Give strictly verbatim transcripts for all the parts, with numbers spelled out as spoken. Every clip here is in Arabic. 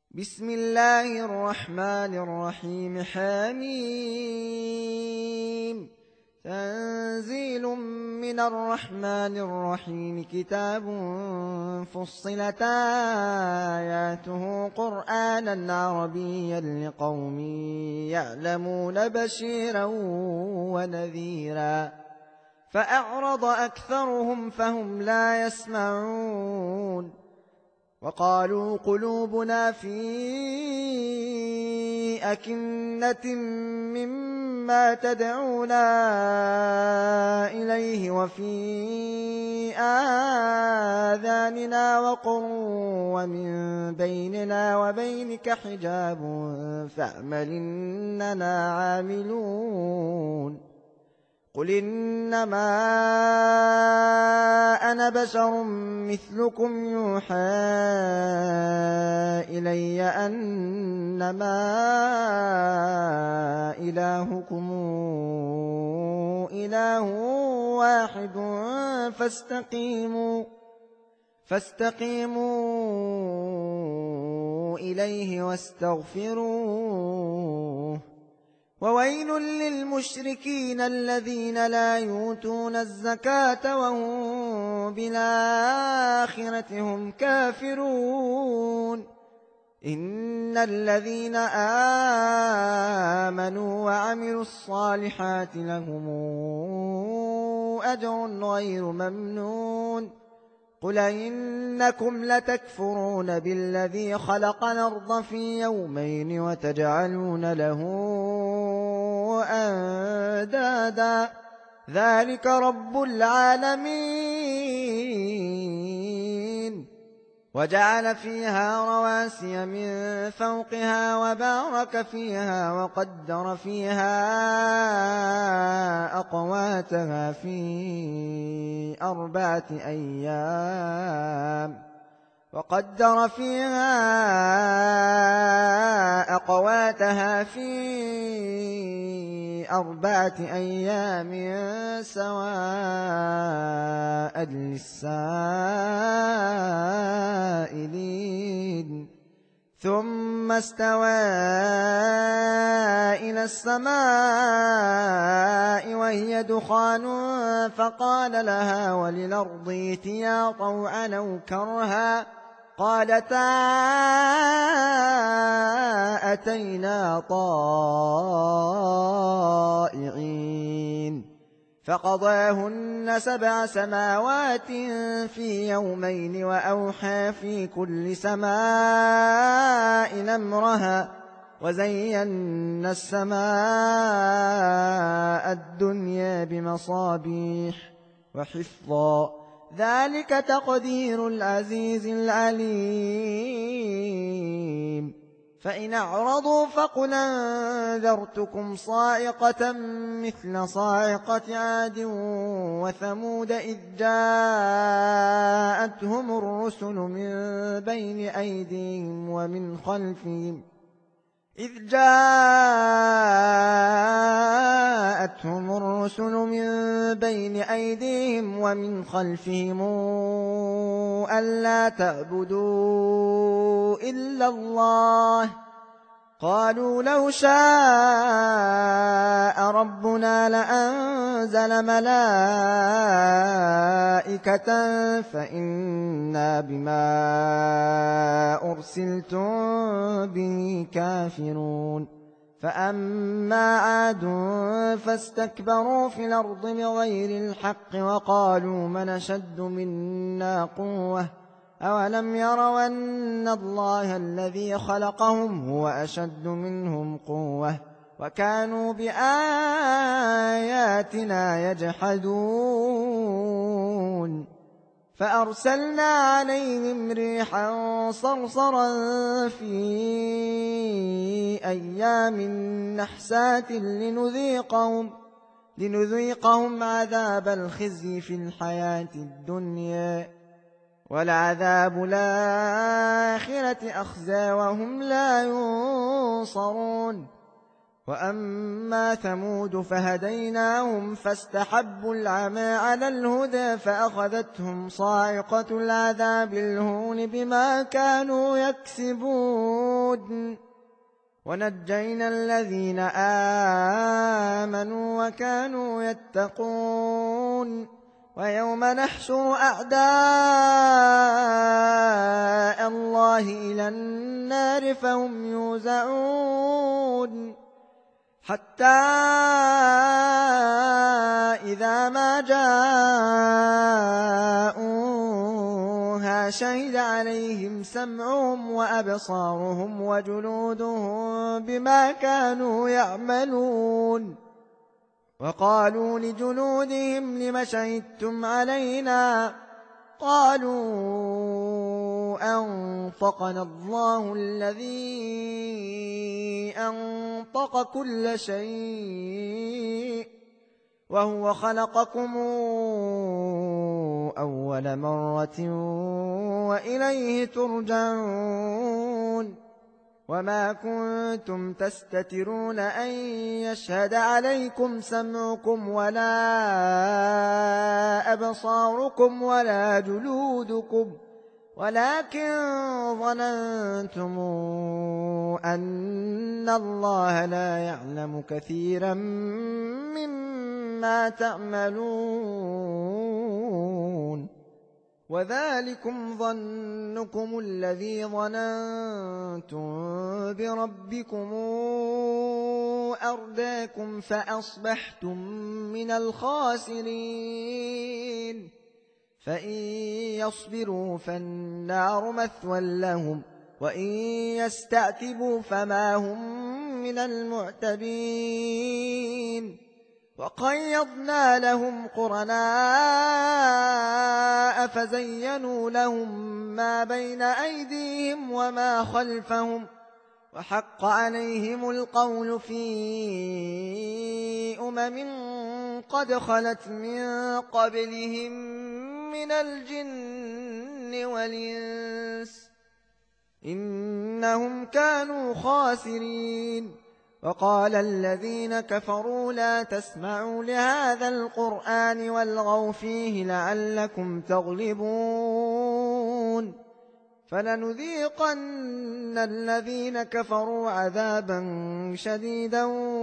بسم الله الرحمن الرحيم. حميم. تنزيل من الرحمن الرحيم. كتاب فصلت آياته قرآنا عربيا لقوم يعلمون بشيرا ونذيرا فأعرض أكثرهم فهم لا يسمعون. وقالوا قلوبنا في أكنة مما تدعونا إليه وفي آذاننا وقر ومن بيننا وبينك حجاب فاعمل إننا عاملون. قل إنما أنا بشر مثلكم يوحى إلي أنما إلهكم إله واحد فاستقيموا فاستقيموا إليه واستغفروه. وويل للمشركين الذين لا يؤتون الزكاة وهم بالآخرة هم كافرون. إن الذين آمنوا وعملوا الصالحات لهم أجر غير ممنون. قل إنكم لتكفرون بالذي خلق الأرض في يومين وتجعلون له أندادا ذلك رب العالمين. وجعل فيها رواسي من فوقها وبارك فيها وقدر فيها أقواتها في أربعة أيام وقدر فيها أقواتها في أربعة أيام سواء للسائلين. ثم استوى إلى السماء وهي دخان فقال لها وللأرض ائتيا طوعا أو كرها قالتا أتينا طائعين. فقضاهن سبع سماوات في يومين وأوحى في كل سماء أمرها وزينا السماء الدنيا بمصابيح وحفظا ذلك تقدير العزيز العليم. فإن أعرضوا فقل أنذرتكم صاعقة مثل صاعقة عاد وثمود إذ جاءتهم الرسل من بين أيديهم ومن خلفهم إذ جاءتهم الرسل من بين أيديهم ومن خلفهم ألا تعبدوا إلا الله قالوا لو شاء ربنا لأنزل ملائكة فإنا بما أرسلتم به كافرون. فأما عاد فاستكبروا في الأرض بغير الحق وقالوا من أشد منا قوة أولم يروا أن الله الذي خلقهم هو أشد منهم قوة وكانوا بآياتنا يجحدون. فأرسلنا عليهم ريحا صرصرا في أيام نحسات لنذيقهم, لنذيقهم عذاب الخزي في الحياة الدنيا ولعذاب الآخرة أخزى وهم لا ينصرون. وأما ثمود فهديناهم فاستحبوا العمى على الهدى فأخذتهم صاعقة العذاب الهون بما كانوا يكسبون ونجينا الذين آمنوا وكانوا يتقون ويوم نحشر أعداء الله إلى النار فهم يوزعون حتى إذا ما جاءوها شهد عليهم سمعهم وأبصارهم وجلودهم بما كانوا يعملون وقالوا لجلودهم لم شهدتم علينا قالوا أنطقنا الله الذي أنطق كل شيء وهو خلقكم أول مرة وإليه ترجعون وما كنتم تستترون أن يشهد عليكم سمعكم ولا أبصاركم ولا جلودكم ولكن ظننتم أن الله لا يعلم كثيرا مما تعملون وذلكم ظنكم الذي ظننتم بربكم أرداكم فأصبحتم من الخاسرين فإن يصبروا فالنار مثوى لهم وإن يستعتبوا فما هم من المعتبين وقيضنا لهم قرناء فزينوا لهم ما بين أيديهم وما خلفهم وحق عليهم القول في أمم قد خلت من قبلهم من الجن والإنس إنهم كانوا خاسرين وقال الذين كفروا لا تسمعوا لهذا القرآن والغوا فيه لعلكم تغلبون فلنذيقن الذين كفروا عذابا شديدا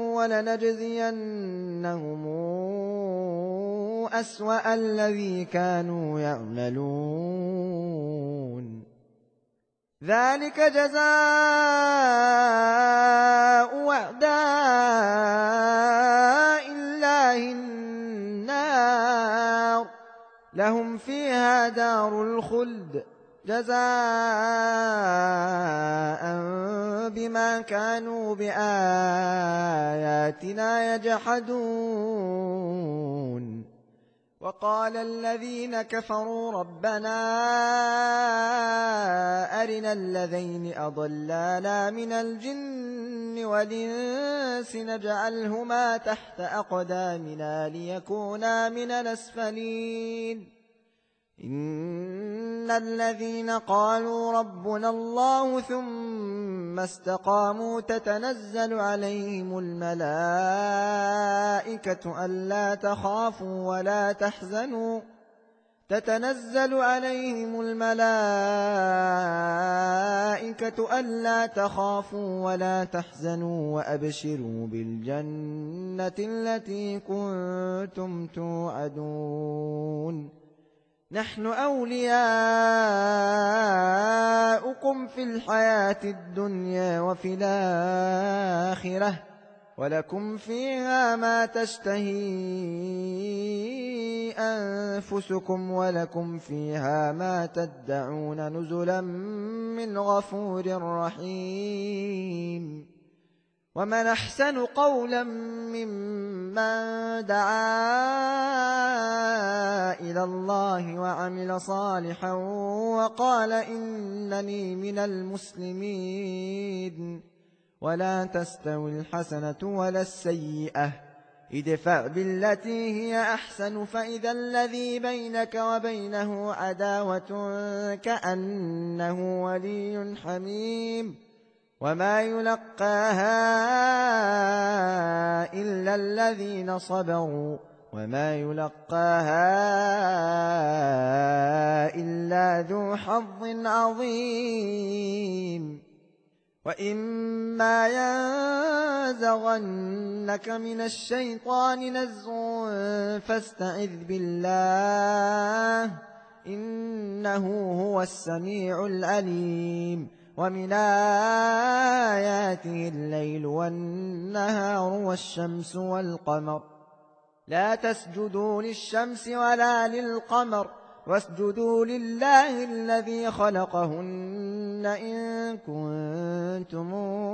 ولنجزينهم أسوأ الذي كانوا يعملون ذلك جزاء أعداء الله النار لهم فيها دار الخلد جزاء بما كانوا بآياتنا يجحدون وقال الذين كفروا ربنا أرنا الذين أضلانا من الجن والإنس نجعلهما تحت أقدامنا ليكونا من الأسفلين إن الذين قالوا ربنا الله ثم استقاموا تتنزل عليهم الملائكة ألا تخافوا ولا تحزنوا تتنزل عليهم الملائكة ألا تخافوا ولا تحزنوا وأبشروا بالجنة التي كنتم توعدون نحن أولياؤكم في الحياة الدنيا وفي الآخرة ولكم فيها ما تشتهي أنفسكم ولكم فيها ما تدعون نزلا من غفور رحيم ومن أحسن قولا ممن دعا إلى الله وعمل صالحا وقال إنني من المسلمين ولا تستوي الحسنة ولا السيئة ادفع بالتي هي أحسن فإذا الذي بينك وبينه عداوة كأنه ولي حميم وما يلقاها إلا الذين صبروا وما يلقاها إلا ذو حظ عظيم وإما ينزغنك من الشيطان نزغ فاستعذ بالله إنه هو السميع العليم ومن آياته الليل والنهار والشمس والقمر لا تسجدوا للشمس ولا للقمر واسجدوا لله الذي خلقهن إن كنتم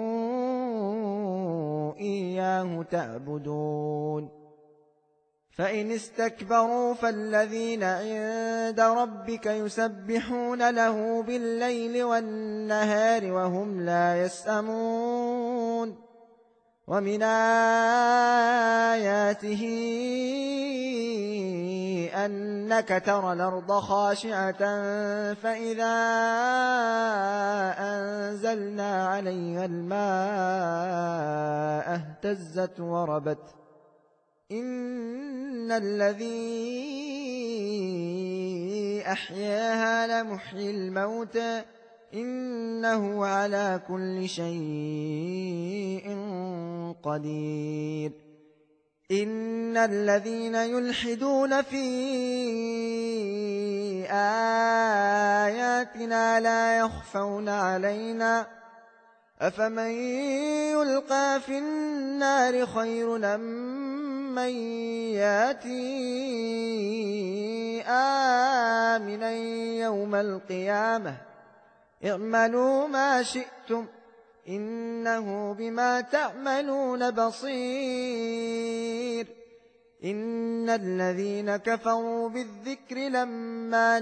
إياه تعبدون فإن استكبروا فالذين عند ربك يسبحون له بالليل والنهار وهم لا يسأمون ومن آياته أنك ترى الأرض خاشعة فإذا أنزلنا عليها الماء اهتزت وربت إن الذي أحياها لمحيي الموتى إنه على كل شيء قدير إن الذين يلحدون في آياتنا لا يخفون علينا أفمن يلقى في النار خير أم من ياتي آمنا يوم القيامة اعملوا ما شئتم إنه بما تعملون بصير إن الذين كفروا بالذكر لما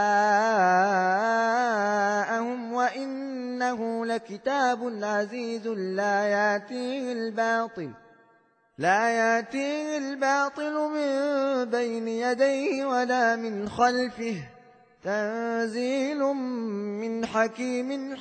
جاءهم وإنه لكتاب عزيز لا يأتيه الباطل لا يأتيه الباطل من بين يديه ولا من خلفه تنزيل من حكيم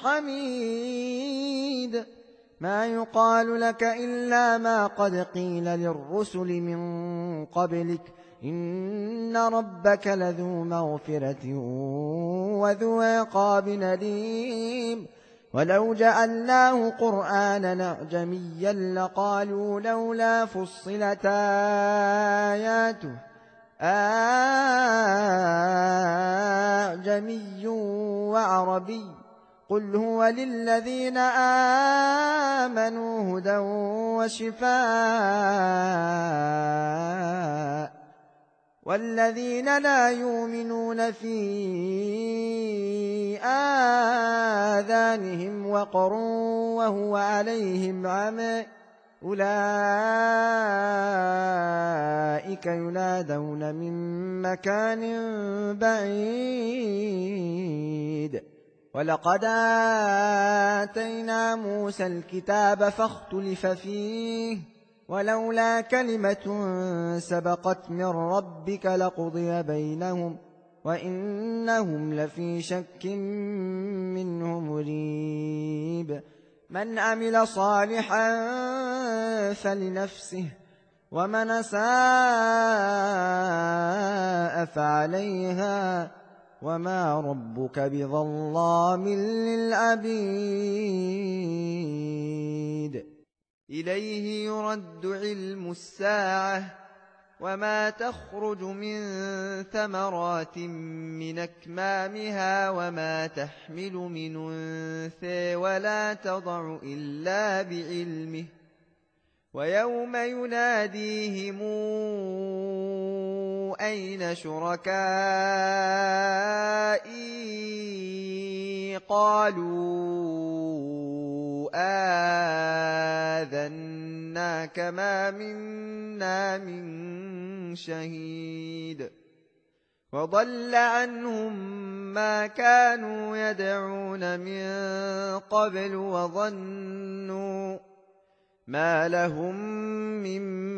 حميد ما يقال لك إلا ما قد قيل للرسل من قبلك إن ربك لذو مغفرة وذو عقاب أليم ولو جعلناه قرآنا أعجميا لقالوا لولا فصلت آياته أعجمي وعربي قل هو للذين آمنوا هدى وشفاء والذين لا يؤمنون في آذانهم وقر وهو عليهم عمى أولئك ينادون من مكان بعيد ولقد آتينا موسى الكتاب فاختلف فيه ولولا كلمة سبقت من ربك لقضي بينهم وإنهم لفي شك منه مريب من عمل صالحا فلنفسه ومن أساء فعليها وما ربك بظلام للعبيد إليه يرد علم الساعة وما تخرج من ثمرات من أكمامها وما تحمل من أنثى ولا تضع إلا بعلمه ويوم يناديهم أين شركائي قالوا آذناك ما منا من شهيد وضل عنهم ما كانوا يدعون من قبل وظنوا ما لهم من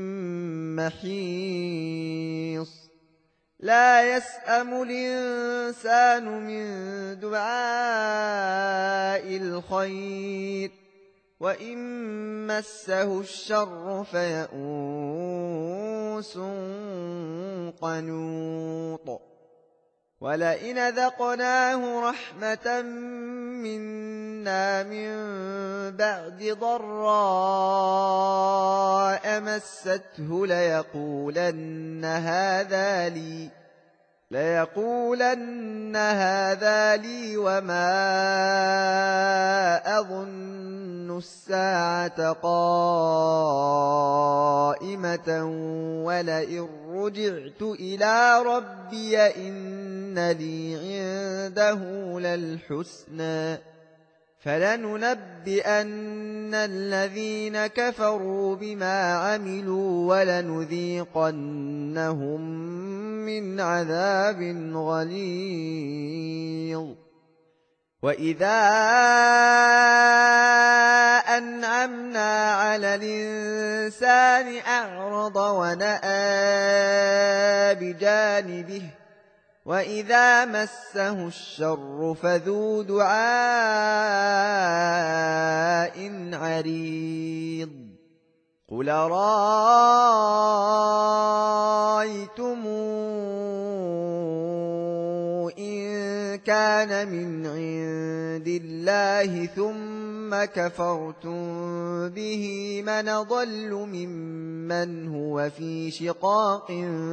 محيص لا يسأم الإنسان من دعاء الخير وإن مسه الشر فيئوس قنوط ولئن ذقناه رحمة منا من بعد ضراء مسته ليقولن هذا لي ليقولن هذا لي وما أظن الساعة قائمة ولئن رجعت إلى ربي إن لي عنده للحسنى فلننبئن الذين كفروا بما عملوا ولنذيقنهم من عذاب غليظ وإذا أنعمنا على الإنسان أعرض ونأى بجانبه وإذا مسه الشر فذو دعاء عريض قل رأيتم إن كان من عند الله ثم كفرتم به من أضل ممن هو في شقاق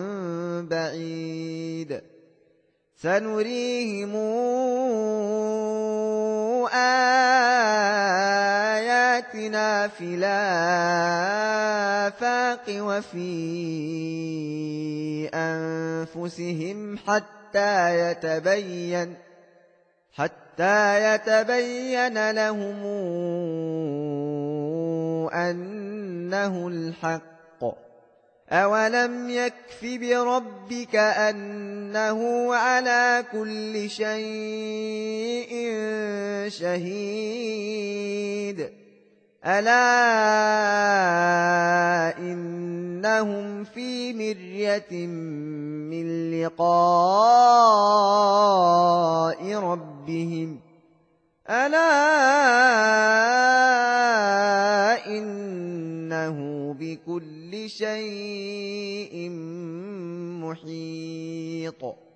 بعيد سنريهم آياتنا في الآفاق وفي أنفسهم حتى يتبين حتى يتبين لهم أنه الحق أولم يكف بربك أنه على كل شيء شهيد ألا إنهم في مرية من لقاء ربهم ألا إنه بكل شيء محيط